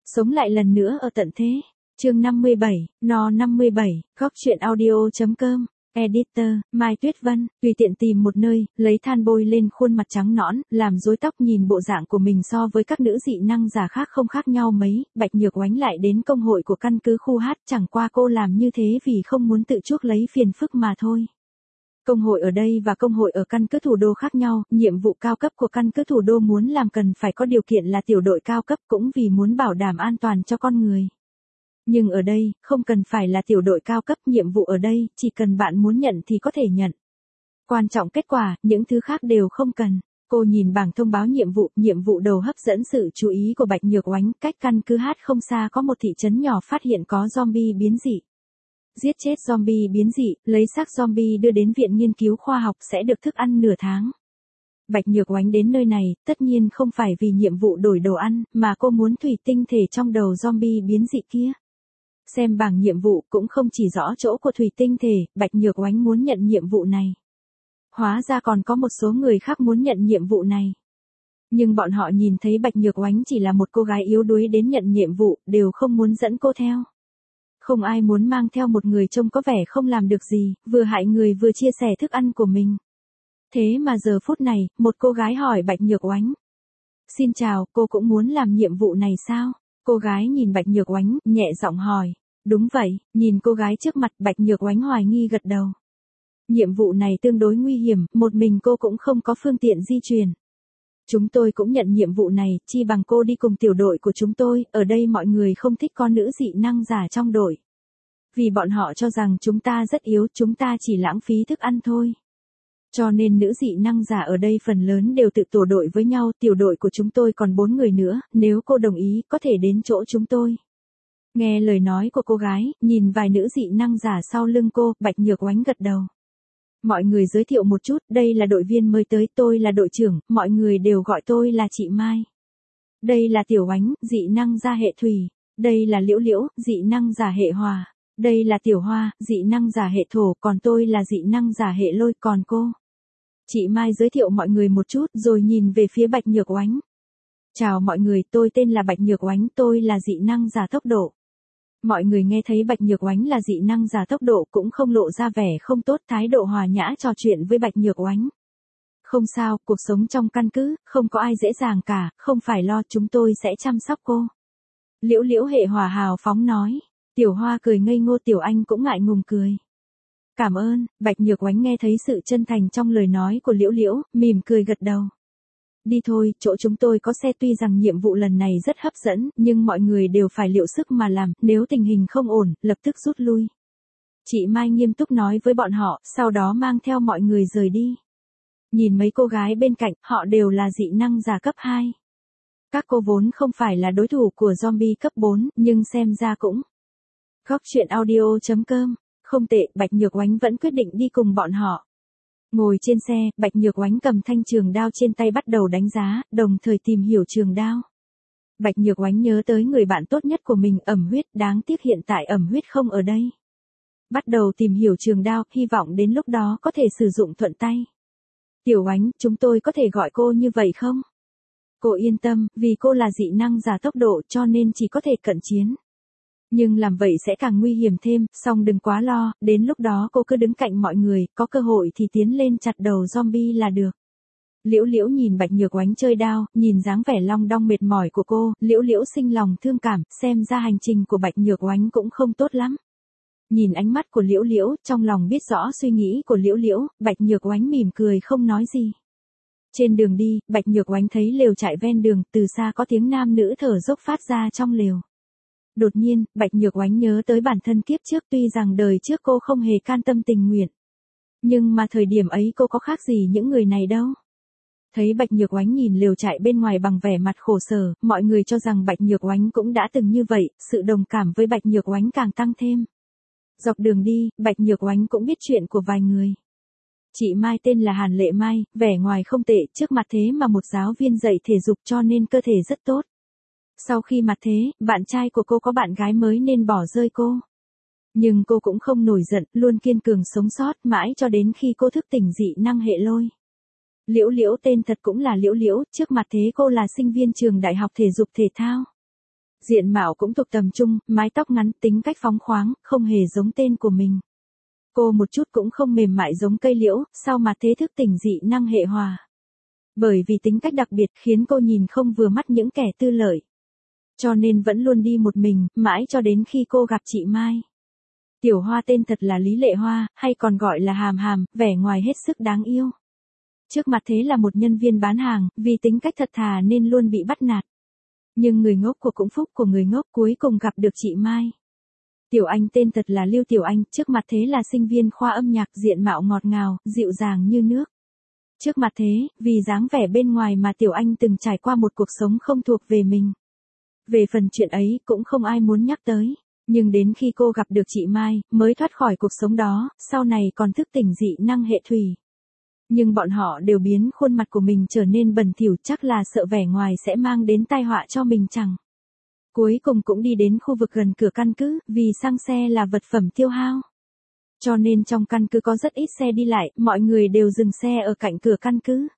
Sống lại lần nữa ở tận thế. Chương 57, No 57, góc truyện audio.com. Editor, Mai Tuyết Vân, tùy tiện tìm một nơi, lấy than bôi lên khuôn mặt trắng nõn, làm rối tóc nhìn bộ dạng của mình so với các nữ dị năng giả khác không khác nhau mấy, Bạch Nhược Oánh lại đến công hội của căn cứ khu hát, chẳng qua cô làm như thế vì không muốn tự chuốc lấy phiền phức mà thôi. Công hội ở đây và công hội ở căn cứ thủ đô khác nhau, nhiệm vụ cao cấp của căn cứ thủ đô muốn làm cần phải có điều kiện là tiểu đội cao cấp cũng vì muốn bảo đảm an toàn cho con người. Nhưng ở đây, không cần phải là tiểu đội cao cấp, nhiệm vụ ở đây, chỉ cần bạn muốn nhận thì có thể nhận. Quan trọng kết quả, những thứ khác đều không cần. Cô nhìn bảng thông báo nhiệm vụ đầu hấp dẫn sự chú ý của Bạch Nhược Oánh, cách căn cứ hát không xa có một thị trấn nhỏ phát hiện có zombie biến dị. Giết chết zombie biến dị, lấy xác zombie đưa đến viện nghiên cứu khoa học sẽ được thức ăn nửa tháng. Bạch Nhược Oánh đến nơi này, tất nhiên không phải vì nhiệm vụ đổi đồ ăn, mà cô muốn thủy tinh thể trong đầu zombie biến dị kia. Xem bảng nhiệm vụ cũng không chỉ rõ chỗ của thủy tinh thể, Bạch Nhược Oánh muốn nhận nhiệm vụ này. Hóa ra còn có một số người khác muốn nhận nhiệm vụ này. Nhưng bọn họ nhìn thấy Bạch Nhược Oánh chỉ là một cô gái yếu đuối đến nhận nhiệm vụ, đều không muốn dẫn cô theo. Không ai muốn mang theo một người trông có vẻ không làm được gì, vừa hại người vừa chia sẻ thức ăn của mình. Thế mà giờ phút này, một cô gái hỏi Bạch Nhược Oánh. Xin chào, cô cũng muốn làm nhiệm vụ này sao? Cô gái nhìn Bạch Nhược Oánh, nhẹ giọng hỏi. Đúng vậy, nhìn cô gái trước mặt, Bạch Nhược Oánh hoài nghi gật đầu. Nhiệm vụ này tương đối nguy hiểm, một mình cô cũng không có phương tiện di chuyển. Chúng tôi cũng nhận nhiệm vụ này, chi bằng cô đi cùng tiểu đội của chúng tôi, ở đây mọi người không thích con nữ dị năng giả trong đội. Vì bọn họ cho rằng chúng ta rất yếu, chúng ta chỉ lãng phí thức ăn thôi. Cho nên nữ dị năng giả ở đây phần lớn đều tự tổ đội với nhau, tiểu đội của chúng tôi còn 4 người nữa, nếu cô đồng ý, có thể đến chỗ chúng tôi. Nghe lời nói của cô gái, nhìn vài nữ dị năng giả sau lưng cô, Bạch Nhược Oánh gật đầu. Mọi người giới thiệu một chút, đây là đội viên mới tới, tôi là đội trưởng, mọi người đều gọi tôi là chị Mai. Đây là Tiểu Oánh, dị năng giả hệ thủy. Đây là Liễu Liễu, dị năng giả hệ hỏa. Đây là Tiểu Hoa, dị năng giả hệ thổ, còn tôi là dị năng giả hệ lôi, còn cô. Chị Mai giới thiệu mọi người một chút rồi nhìn về phía Bạch Nhược Oánh. Chào mọi người, tôi tên là Bạch Nhược Oánh, tôi là dị năng giả tốc độ. Mọi người nghe thấy Bạch Nhược Oánh là dị năng giả tốc độ cũng không lộ ra vẻ không tốt, thái độ hòa nhã trò chuyện với Bạch Nhược Oánh. Không sao, cuộc sống trong căn cứ, không có ai dễ dàng cả, không phải lo, chúng tôi sẽ chăm sóc cô. Liễu Liễu hệ hỏa hào phóng nói. Tiểu Hoa cười ngây ngô, Tiểu Anh cũng ngại ngùng cười. Cảm ơn, Bạch Nhược Oánh nghe thấy sự chân thành trong lời nói của Liễu Liễu, mỉm cười gật đầu. Đi thôi, chỗ chúng tôi có xe, tuy rằng nhiệm vụ lần này rất hấp dẫn, nhưng mọi người đều phải liệu sức mà làm, nếu tình hình không ổn, lập tức rút lui. Chị Mai nghiêm túc nói với bọn họ, sau đó mang theo mọi người rời đi. Nhìn mấy cô gái bên cạnh, họ đều là dị năng giả cấp 2. Các cô vốn không phải là đối thủ của zombie cấp 4, nhưng xem ra cũng. Góc truyện audio.com, không tệ, Bạch Nhược Oánh vẫn quyết định đi cùng bọn họ. Ngồi trên xe, Bạch Nhược Oánh cầm thanh trường đao trên tay bắt đầu đánh giá, đồng thời tìm hiểu trường đao. Bạch Nhược Oánh nhớ tới người bạn tốt nhất của mình, Ẩm Huyết, đáng tiếc hiện tại Ẩm Huyết không ở đây. Bắt đầu tìm hiểu trường đao, hy vọng đến lúc đó có thể sử dụng thuận tay. Tiểu Oánh, chúng tôi có thể gọi cô như vậy không? Cô yên tâm, vì cô là dị năng giả tốc độ cho nên chỉ có thể cận chiến. Nhưng làm vậy sẽ càng nguy hiểm thêm, song đừng quá lo, đến lúc đó cô cứ đứng cạnh mọi người, có cơ hội thì tiến lên chặt đầu zombie là được. Liễu Liễu nhìn Bạch Nhược Oánh chơi đao, nhìn dáng vẻ long đong mệt mỏi của cô, Liễu Liễu sinh lòng thương cảm, xem ra hành trình của Bạch Nhược Oánh cũng không tốt lắm. Nhìn ánh mắt của Liễu Liễu, trong lòng biết rõ suy nghĩ của Liễu Liễu, Bạch Nhược Oánh mỉm cười không nói gì. Trên đường đi, Bạch Nhược Oánh thấy lều trại ven đường, từ xa có tiếng nam nữ thở dốc phát ra trong lều. Đột nhiên, Bạch Nhược Oánh nhớ tới bản thân kiếp trước, tuy rằng đời trước cô không hề can tâm tình nguyện. Nhưng mà thời điểm ấy cô có khác gì những người này đâu. Thấy Bạch Nhược Oánh nhìn lều trại bên ngoài bằng vẻ mặt khổ sở, mọi người cho rằng Bạch Nhược Oánh cũng đã từng như vậy, sự đồng cảm với Bạch Nhược Oánh càng tăng thêm. Dọc đường đi, Bạch Nhược Oánh cũng biết chuyện của vài người. Chị Mai tên là Hàn Lệ Mai, vẻ ngoài không tệ, trước mặt thế mà một giáo viên dạy thể dục cho nên cơ thể rất tốt. Sau khi mặt thế, bạn trai của cô có bạn gái mới nên bỏ rơi cô. Nhưng cô cũng không nổi giận, luôn kiên cường sống sót mãi cho đến khi cô thức tỉnh dị năng hệ lôi. Liễu Liễu tên thật cũng là Liễu Liễu, trước mặt thế cô là sinh viên trường đại học thể dục thể thao. Diện mạo cũng thuộc tầm trung, mái tóc ngắn, tính cách phóng khoáng, không hề giống tên của mình. Cô một chút cũng không mềm mại giống cây liễu, sau mà thế thức tỉnh dị năng hệ hòa. Bởi vì tính cách đặc biệt khiến cô nhìn không vừa mắt những kẻ tư lợi. Cho nên vẫn luôn đi một mình, mãi cho đến khi cô gặp chị Mai. Tiểu Hoa tên thật là Lý Lệ Hoa, hay còn gọi là Hàm Hàm, vẻ ngoài hết sức đáng yêu. Trước mặt thế là một nhân viên bán hàng, vì tính cách thật thà nên luôn bị bắt nạt. Nhưng người ngốc của cũng phúc của người ngốc, cuối cùng gặp được chị Mai. Tiểu Anh tên thật là Lưu Tiểu Anh, trước mặt thế là sinh viên khoa âm nhạc, diện mạo ngọt ngào, dịu dàng như nước. Trước mặt thế, vì dáng vẻ bên ngoài mà Tiểu Anh từng trải qua một cuộc sống không thuộc về mình. Về phần chuyện ấy cũng không ai muốn nhắc tới. Nhưng đến khi cô gặp được chị Mai, mới thoát khỏi cuộc sống đó, sau này còn thức tỉnh dị năng hệ thủy. Nhưng bọn họ đều biến khuôn mặt của mình trở nên bẩn thỉu, chắc là sợ vẻ ngoài sẽ mang đến tai họa cho mình chẳng. Cuối cùng cũng đi đến khu vực gần cửa căn cứ, vì xăng xe là vật phẩm tiêu hao. Cho nên trong căn cứ có rất ít xe đi lại, mọi người đều dừng xe ở cạnh cửa căn cứ.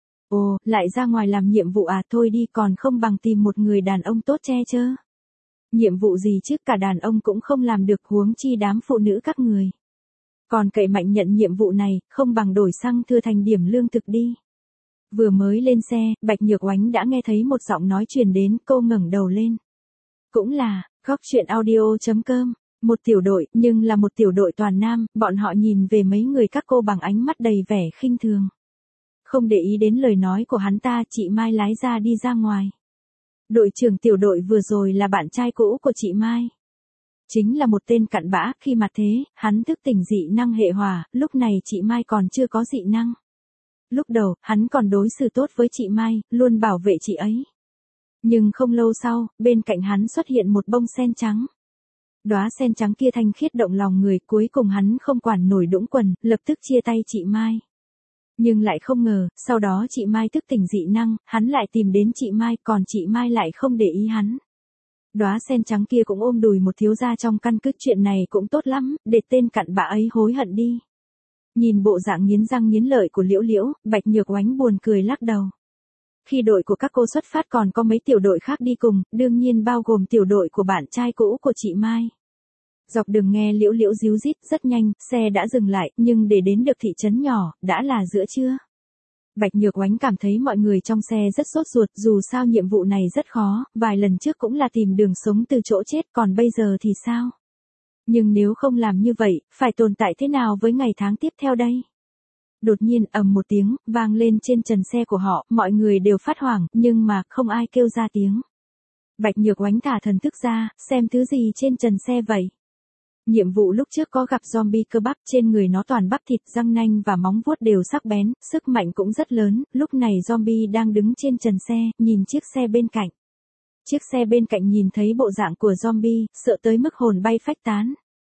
Ồ, lại ra ngoài làm nhiệm vụ à, thôi đi, còn không bằng tìm một người đàn ông tốt che chở. Nhiệm vụ gì chứ, cả đàn ông cũng không làm được, huống chi đám phụ nữ các người. Còn cậy mạnh nhận nhiệm vụ này, không bằng đổi xăng thừa thành điểm lương thực đi. Vừa mới lên xe, Bạch Nhược Oánh đã nghe thấy một giọng nói truyền đến, cô ngẩng đầu lên. Cũng là, góc chuyện audio.com, một tiểu đội, nhưng là một tiểu đội toàn nam, bọn họ nhìn về mấy người các cô bằng ánh mắt đầy vẻ khinh thường. Không để ý đến lời nói của hắn ta, chị Mai lái ra đi ra ngoài. Đội trưởng tiểu đội vừa rồi là bạn trai cũ của chị Mai. Chính là một tên cặn bã, khi mà thế, hắn thức tỉnh dị năng hệ hòa, lúc này chị Mai còn chưa có dị năng. Lúc đầu, hắn còn đối xử tốt với chị Mai, luôn bảo vệ chị ấy. Nhưng không lâu sau, bên cạnh hắn xuất hiện một bông sen trắng. Đóa sen trắng kia thanh khiết động lòng người, cuối cùng hắn không quản nổi đũng quần, lập tức chia tay chị Mai. Nhưng lại không ngờ, sau đó chị Mai thức tỉnh dị năng, hắn lại tìm đến chị Mai, còn chị Mai lại không để ý hắn. Đóa sen trắng kia cũng ôm đùi một thiếu gia trong căn cứ, chuyện này cũng tốt lắm, để tên cặn bã ấy hối hận đi. Nhìn bộ dạng nghiến răng nghiến lợi của Liễu Liễu, Bạch Nhược Oánh buồn cười lắc đầu. Khi đội của các cô xuất phát còn có mấy tiểu đội khác đi cùng, đương nhiên bao gồm tiểu đội của bạn trai cũ của chị Mai. Dọc đường nghe Liễu Liễu ríu rít, rất nhanh, xe đã dừng lại, nhưng để đến được thị trấn nhỏ, đã là giữa trưa. Bạch Nhược Oánh cảm thấy mọi người trong xe rất sốt ruột, dù sao nhiệm vụ này rất khó, vài lần trước cũng là tìm đường sống từ chỗ chết, còn bây giờ thì sao? Nhưng nếu không làm như vậy, phải tồn tại thế nào với ngày tháng tiếp theo đây? Đột nhiên ầm một tiếng, vang lên trên trần xe của họ, mọi người đều phát hoảng, nhưng mà không ai kêu ra tiếng. Bạch Nhược Oánh thả thần thức ra, xem thứ gì trên trần xe vậy. Nhiệm vụ lúc trước có gặp zombie cơ bắp, trên người nó toàn bắp thịt, răng nanh và móng vuốt đều sắc bén, sức mạnh cũng rất lớn, lúc này zombie đang đứng trên trần xe, nhìn chiếc xe bên cạnh. Chiếc xe bên cạnh nhìn thấy bộ dạng của zombie, sợ tới mức hồn bay phách tán.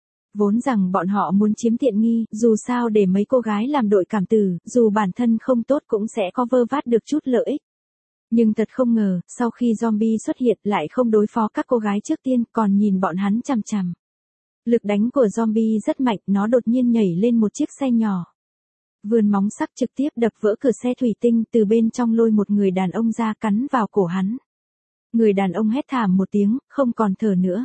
Vốn rằng bọn họ muốn chiếm tiện nghi, dù sao để mấy cô gái làm đội cảm tử, dù bản thân không tốt cũng sẽ có vơ vát được chút lợi ích. Nhưng thật không ngờ, sau khi zombie xuất hiện lại không đối phó các cô gái trước tiên, còn nhìn bọn hắn chằm chằm. Lực đánh của zombie rất mạnh, nó đột nhiên nhảy lên một chiếc xe nhỏ. Vươn móng sắc trực tiếp đập vỡ cửa xe thủy tinh, từ bên trong lôi một người đàn ông ra cắn vào cổ hắn. Người đàn ông hét thảm một tiếng, không còn thở nữa.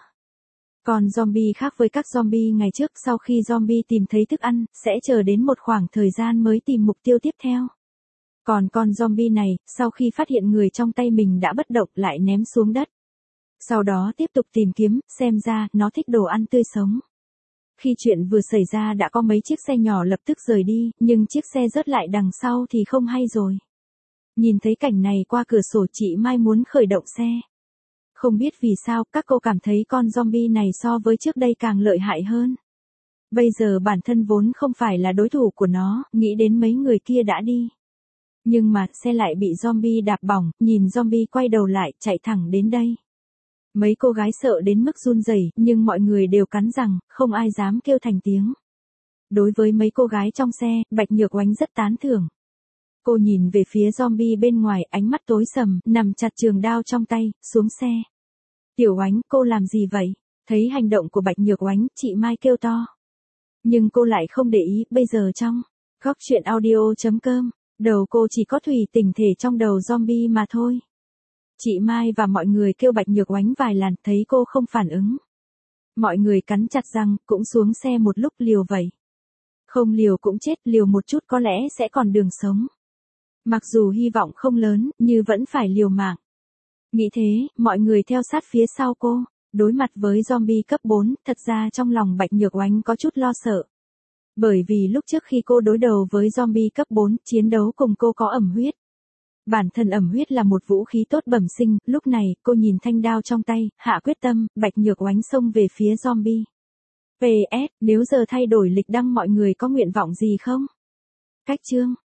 Còn zombie khác với các zombie ngày trước, sau khi zombie tìm thấy thức ăn, sẽ chờ đến một khoảng thời gian mới tìm mục tiêu tiếp theo. Còn con zombie này, sau khi phát hiện người trong tay mình đã bất động lại ném xuống đất. Sau đó tiếp tục tìm kiếm, xem ra, nó thích đồ ăn tươi sống. Khi chuyện vừa xảy ra đã có mấy chiếc xe nhỏ lập tức rời đi, nhưng chiếc xe rớt lại đằng sau thì không hay rồi. Nhìn thấy cảnh này qua cửa sổ, chị Mai muốn khởi động xe. Không biết vì sao, các cô cảm thấy con zombie này so với trước đây càng lợi hại hơn. Bây giờ bản thân vốn không phải là đối thủ của nó, nghĩ đến mấy người kia đã đi. Nhưng mà, xe lại bị zombie đạp bỏng, nhìn zombie quay đầu lại, chạy thẳng đến đây. Mấy cô gái sợ đến mức run rẩy, nhưng mọi người đều cắn răng, không ai dám kêu thành tiếng. Đối với mấy cô gái trong xe, Bạch Nhược Oánh rất tán thưởng. Cô nhìn về phía zombie bên ngoài, ánh mắt tối sầm, nằm chặt trường đao trong tay, xuống xe. Tiểu Oánh, cô làm gì vậy? Thấy hành động của Bạch Nhược Oánh, chị Mai kêu to. Nhưng cô lại không để ý, bây giờ trong góc chuyện audio.com, đầu cô chỉ có thủy tỉnh thể trong đầu zombie mà thôi. Chị Mai và mọi người kêu Bạch Nhược Oánh vài lần, thấy cô không phản ứng. Mọi người cắn chặt răng, cũng xuống xe một lúc liều vậy. Không liều cũng chết, liều một chút có lẽ sẽ còn đường sống. Mặc dù hy vọng không lớn, nhưng vẫn phải liều mạng. Nghĩ thế, mọi người theo sát phía sau cô. Đối mặt với zombie cấp 4, thật ra trong lòng Bạch Nhược Oánh có chút lo sợ. Bởi vì lúc trước khi cô đối đầu với zombie cấp 4, chiến đấu cùng cô có ẩm huyết. Bản thân ẩm huyết là một vũ khí tốt bẩm sinh, lúc này, cô nhìn thanh đao trong tay, hạ quyết tâm, Bạch Nhược Oánh xông về phía zombie. PS, nếu giờ thay đổi lịch đăng mọi người có nguyện vọng gì không? Cách chương